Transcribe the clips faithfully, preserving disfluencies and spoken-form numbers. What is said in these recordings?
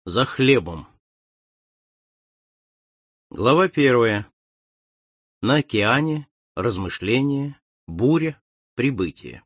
За хлебом. Глава первая. На океане. Размышления. Буря. Прибытие.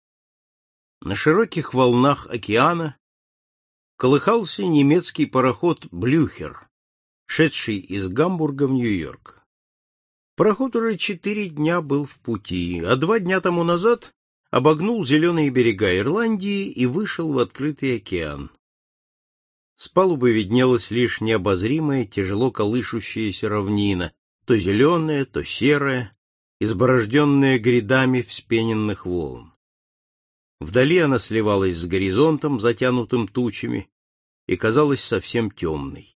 На широких волнах океана колыхался немецкий пароход «Блюхер», шедший из Гамбурга в Нью-Йорк. Пароход уже четыре дня был в пути, а два дня тому назад обогнул зеленые берега Ирландии и вышел в открытый океан. С палубы виднелась лишь необозримая, тяжело колышущаяся равнина, то зеленая, то серая, изборожденная грядами вспененных волн. Вдали она сливалась с горизонтом, затянутым тучами, и казалась совсем темной.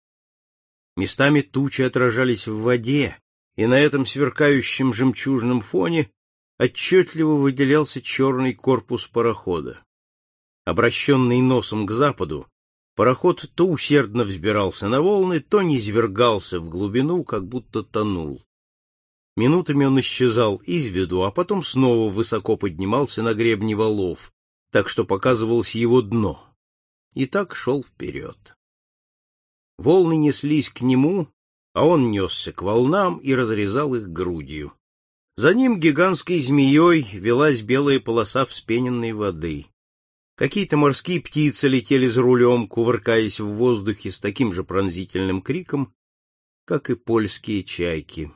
Местами тучи отражались в воде, и на этом сверкающем жемчужном фоне отчетливо выделялся черный корпус парохода. Обращенный носом к западу, пароход то усердно взбирался на волны, то низвергался в глубину, как будто тонул. Минутами он исчезал из виду, а потом снова высоко поднимался на гребни валов, так что показывалось его дно, и так шел вперед. Волны неслись к нему, а он несся к волнам и разрезал их грудью. За ним гигантской змеей велась белая полоса вспененной воды. Какие-то морские птицы летели за рулем, кувыркаясь в воздухе с таким же пронзительным криком, как и польские чайки.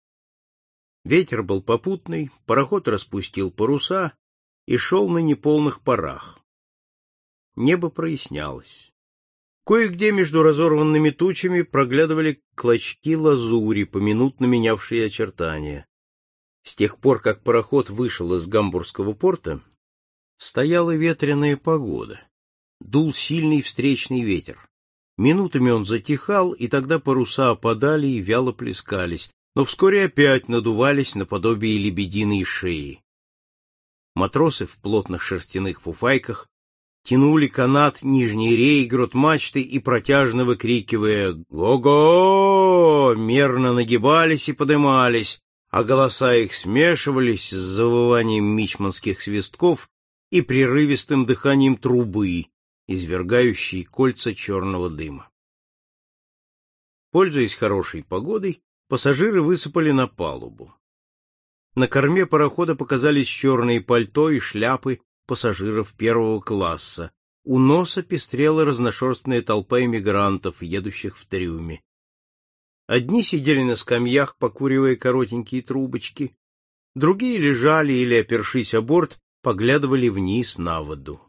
Ветер был попутный, пароход распустил паруса и шел на неполных парах. Небо прояснялось. Кое-где между разорванными тучами проглядывали клочки лазури, поминутно менявшие очертания. С тех пор, как пароход вышел из Гамбургского порта, стояла ветреная погода. Дул сильный встречный ветер. Минутами он затихал, и тогда паруса опадали и вяло плескались, но вскоре опять надувались наподобие лебединой шеи. Матросы в плотных шерстяных фуфайках тянули канат нижней реи грот-мачты и, протяжно выкрикивая «Го-го!», мерно нагибались и подымались, а голоса их смешивались с завыванием мичманских свистков и прерывистым дыханием трубы, извергающей кольца черного дыма. Пользуясь хорошей погодой, пассажиры высыпали на палубу. На корме парохода показались черные пальто и шляпы пассажиров первого класса. У носа пестрела разношерстная толпа эмигрантов, едущих в трюме. Одни сидели на скамьях, покуривая коротенькие трубочки, другие лежали или, опершись о борт, поглядывали вниз на воду.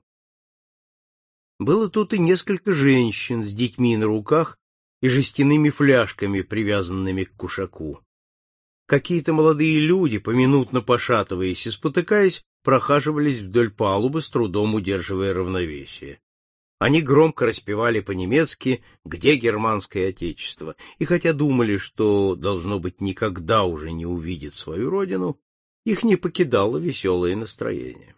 Было тут и несколько женщин с детьми на руках и жестяными фляжками, привязанными к кушаку. Какие-то молодые люди, поминутно пошатываясь и спотыкаясь, прохаживались вдоль палубы, с трудом удерживая равновесие. Они громко распевали по-немецки «Где германское отечество?», и хотя думали, что, должно быть, никогда уже не увидят свою родину, их не покидало веселое настроение.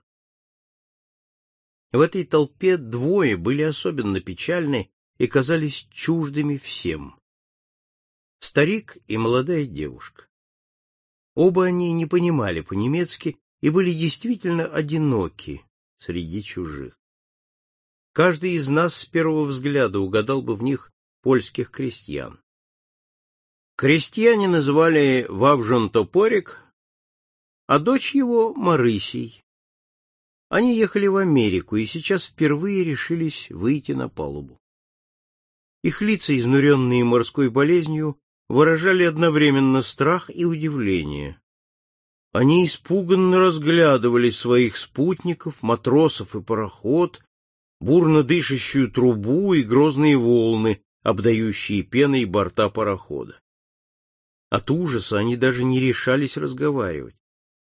В этой толпе двое были особенно печальны и казались чуждыми всем. Старик и молодая девушка. Оба они не понимали по-немецки и были действительно одиноки среди чужих. Каждый из нас с первого взгляда угадал бы в них польских крестьян. Крестьяне называли Вавжон Топорик, а дочь его Марысей. Они ехали в Америку и сейчас впервые решились выйти на палубу. Их лица, изнуренные морской болезнью, выражали одновременно страх и удивление. Они испуганно разглядывали своих спутников, матросов и пароход, бурно дышащую трубу и грозные волны, обдающие пеной борта парохода. От ужаса они даже не решались разговаривать.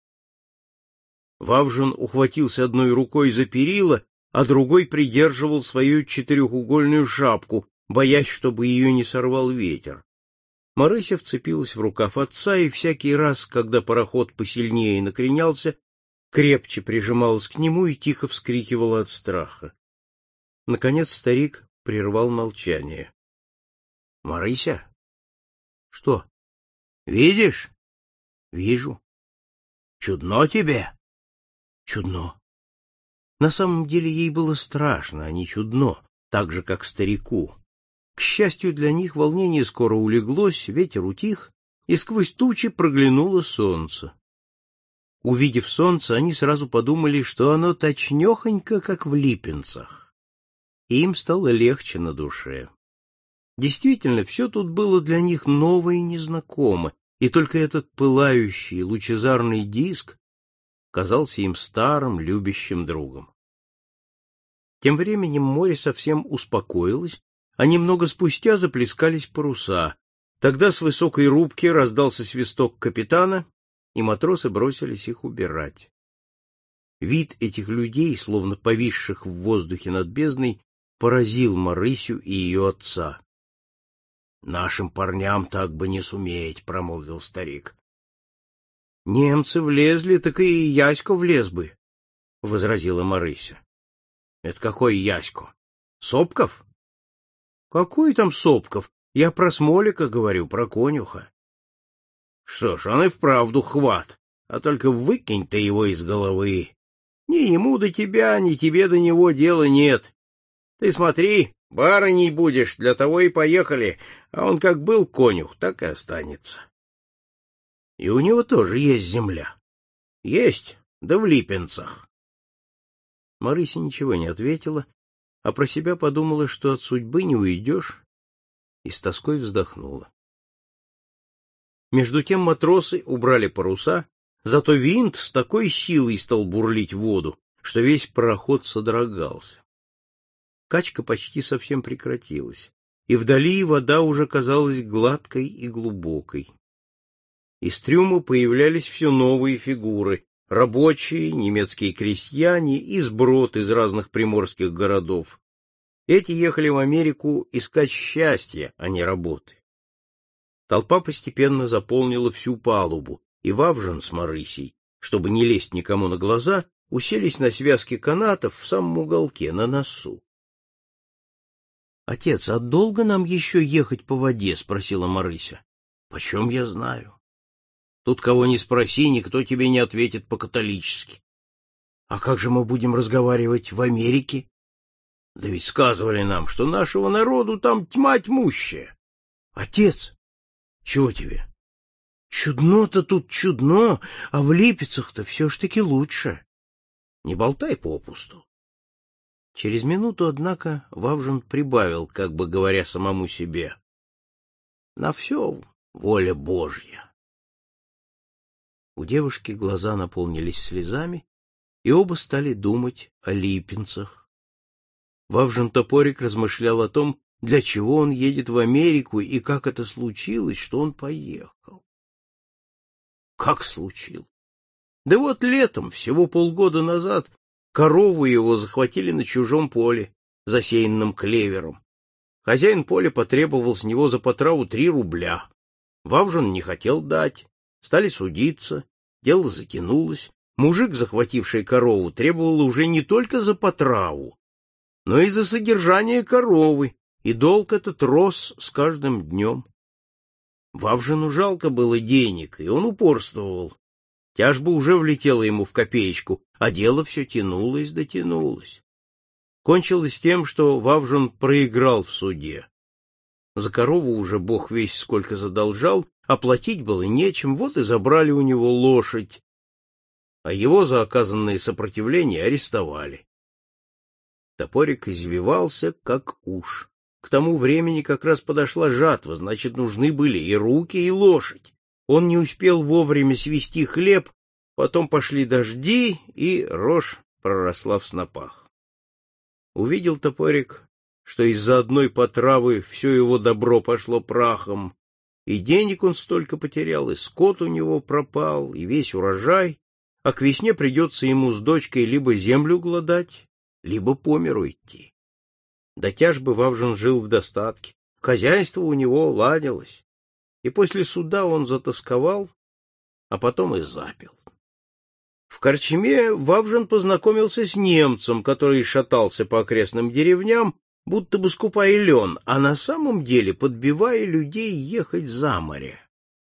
Вавжин ухватился одной рукой за перила, а другой придерживал свою четырехугольную шапку, боясь, чтобы ее не сорвал ветер. Марыся вцепилась в рукав отца, и всякий раз, когда пароход посильнее накренялся, крепче прижималась к нему и тихо вскрикивала от страха. Наконец старик прервал молчание. — Марыся? — Что? — Видишь? — Вижу. — Чудно тебе? — Чудно. На самом деле ей было страшно, а не чудно. так же, как старику. К счастью для них, волнение скоро улеглось, ветер утих, и сквозь тучи проглянуло солнце. Увидев солнце, они сразу подумали, что оно точнёхонько, как в Липинцах. И им стало легче на душе. Действительно, все тут было для них ново и незнакомо, и только этот пылающий, лучезарный диск казался им старым, любящим другом. Тем временем море совсем успокоилось, а немного спустя заплескались паруса. Тогда с высокой рубки раздался свисток капитана, и матросы бросились их убирать. Вид этих людей, словно повисших в воздухе над бездной, поразил Марысю и ее отца. — Нашим парням так бы не суметь, — промолвил старик. — Немцы влезли, так и Ясько влез бы, — возразила Марыся. — Это какой Ясько? Сопков? — Какой там Сопков? Я про Смолика говорю, про конюха. — Что ж, он и вправду хват, а только выкинь ты его из головы. Ни ему до тебя, ни тебе до него дела нет. Ты смотри, барыней будешь, для того и поехали, а он как был конюх, так и останется. И у него тоже есть земля. Есть, да в Липинцах. Марыся ничего не ответила, а про себя подумала, что от судьбы не уйдешь, и с тоской вздохнула. Между тем матросы убрали паруса, зато винт с такой силой стал бурлить в воду, что весь пароход содрогался. Качка почти совсем прекратилась, и вдали вода уже казалась гладкой и глубокой. Из трюма появлялись все новые фигуры — рабочие, немецкие крестьяне и сброд из разных приморских городов. Эти ехали в Америку искать счастья, а не работы. Толпа постепенно заполнила всю палубу, и Вавжин с Марысей, чтобы не лезть никому на глаза, уселись на связке канатов в самом уголке, на носу. — Отец, а долго нам еще ехать по воде? — спросила Марыся. — Почем я знаю? Тут кого ни спроси, никто тебе не ответит по-католически. — А как же мы будем разговаривать в Америке? — Да ведь сказывали нам, что нашего народу там тьма тьмущая. — Отец! Чего тебе? Чудно-то тут чудно, а в Липецах-то все ж таки лучше. Не болтай попусту. Через минуту, однако, Вавжин прибавил, как бы говоря самому себе: на все воля Божья. У девушки глаза наполнились слезами, и оба стали думать о Липинцах. Вавжин Топорик размышлял о том, для чего он едет в Америку и как это случилось, что он поехал. Как случилось? Да вот летом, всего полгода назад, корову его захватили на чужом поле, засеянном клевером. Хозяин поля потребовал с него за потраву три рубля. Вавжин не хотел дать. Стали судиться, дело затянулось. Мужик, захвативший корову, требовал уже не только за потраву, но и за содержание коровы, и долг этот рос с каждым днем. Вавжину жалко было денег, и он упорствовал. Тяжба уже влетела ему в копеечку, а дело все тянулось да тянулось. Кончилось тем, что Вавжин проиграл в суде. За корову уже бог весть сколько задолжал, а платить было нечем, вот и забрали у него лошадь, а его за оказанное сопротивление арестовали. Топорик извивался, как уж. К тому времени как раз подошла жатва, значит, нужны были и руки, и лошадь. Он не успел вовремя свести хлеб, потом пошли дожди, и рожь проросла в снопах. Увидел Топорик, что из-за одной потравы все его добро пошло прахом, и денег он столько потерял, и скот у него пропал, и весь урожай, а к весне придется ему с дочкой либо землю глодать, либо по миру идти. До тяжбы Вавжин жил в достатке, хозяйство у него ладилось, и после суда он затосковал, а потом и запил. В корчме Вавжин познакомился с немцем, который шатался по окрестным деревням, будто бы скупая лен, а на самом деле подбивая людей ехать за море.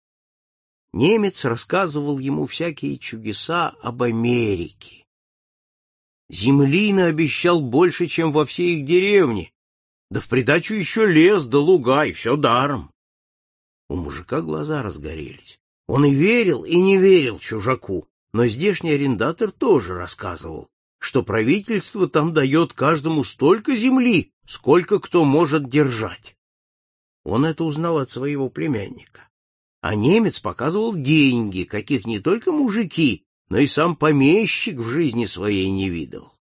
Немец рассказывал ему всякие чудеса об Америке. Земли наобещал больше, чем во всей их деревне, Да в придачу еще лес да луга, и все даром. У мужика глаза разгорелись. Он и верил, и не верил чужаку, но здешний арендатор тоже рассказывал, что правительство там дает каждому столько земли, сколько кто может держать. Он это узнал от своего племянника. А немец показывал деньги, каких не только мужики, но и сам помещик в жизни своей не видел.